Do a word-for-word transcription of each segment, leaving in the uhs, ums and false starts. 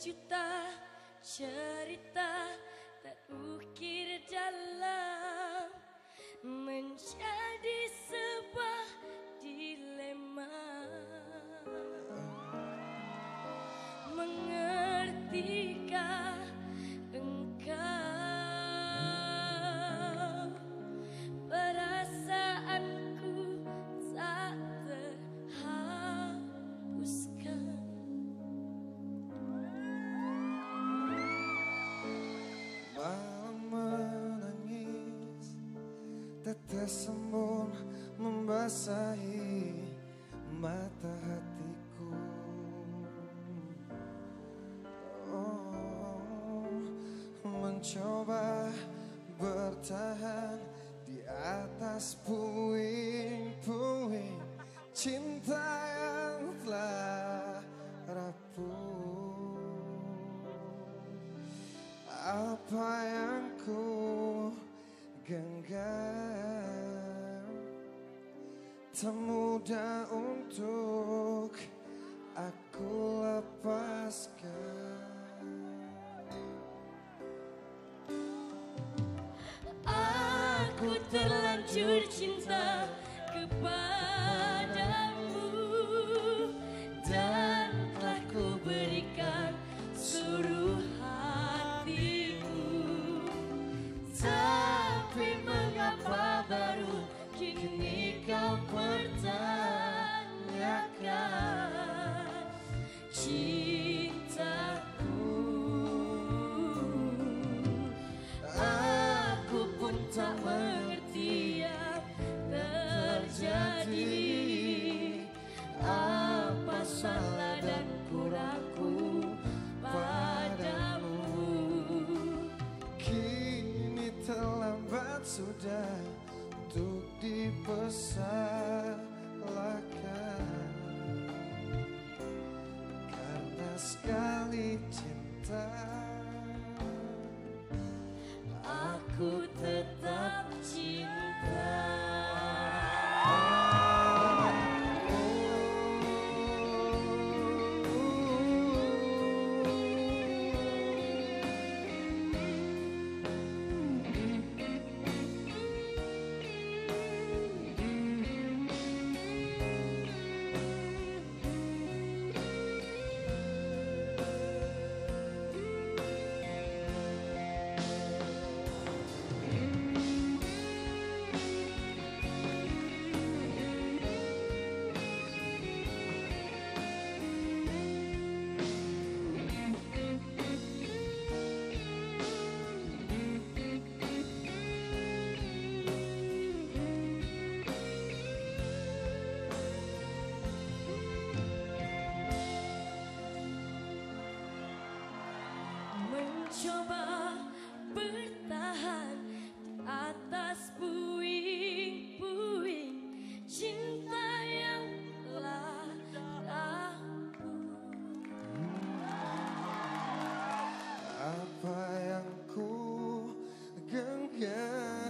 sejuta cerita terukir dalam menjadi sebuah dilema. Mengertikah engkau perasaanku tak terhapuskan? Malam menangis, tetes embun membasahi mata hatiku. Oh, mencoba bertahan di atas puing-puing cinta yang telah rapuh. Apa yang ku genggam tak mudah untuk aku lepaskan. Aku terlanjur cinta kepadamu dan telah ku berikan seluruh hatiku. Tapi mengapa baru kini kau pertanyakan cintaku? Aku pun tak mengerti yang terjadi. Apa salah dan kurangku padamu? Kini terlambat sudah untuk dipersalahkan, karena sekali cinta aku tetap cinta. Mencoba bertahan di atas puing-puing cinta yang telah rapuh. apa yang ku genggam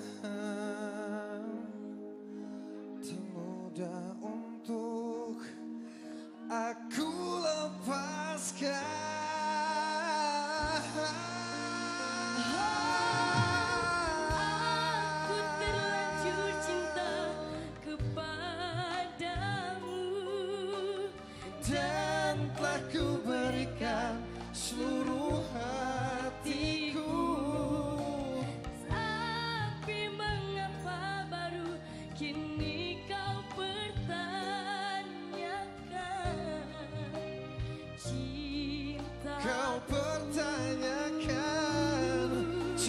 tak mudah untuk aku lepaskan. Aku terlanjur cinta kepadamu Dan telah ku berikan seluruh hatiku. Tapi mengapa baru kini kau pertanyakan cinta? Kau pertanyakan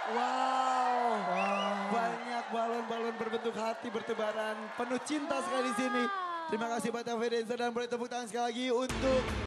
Wow. Banyak balon-balon berbentuk hati bertebaran. Penuh cinta sekali di sini. Terima kasih buat F V Dancer dan boleh tepuk tangan sekali lagi untuk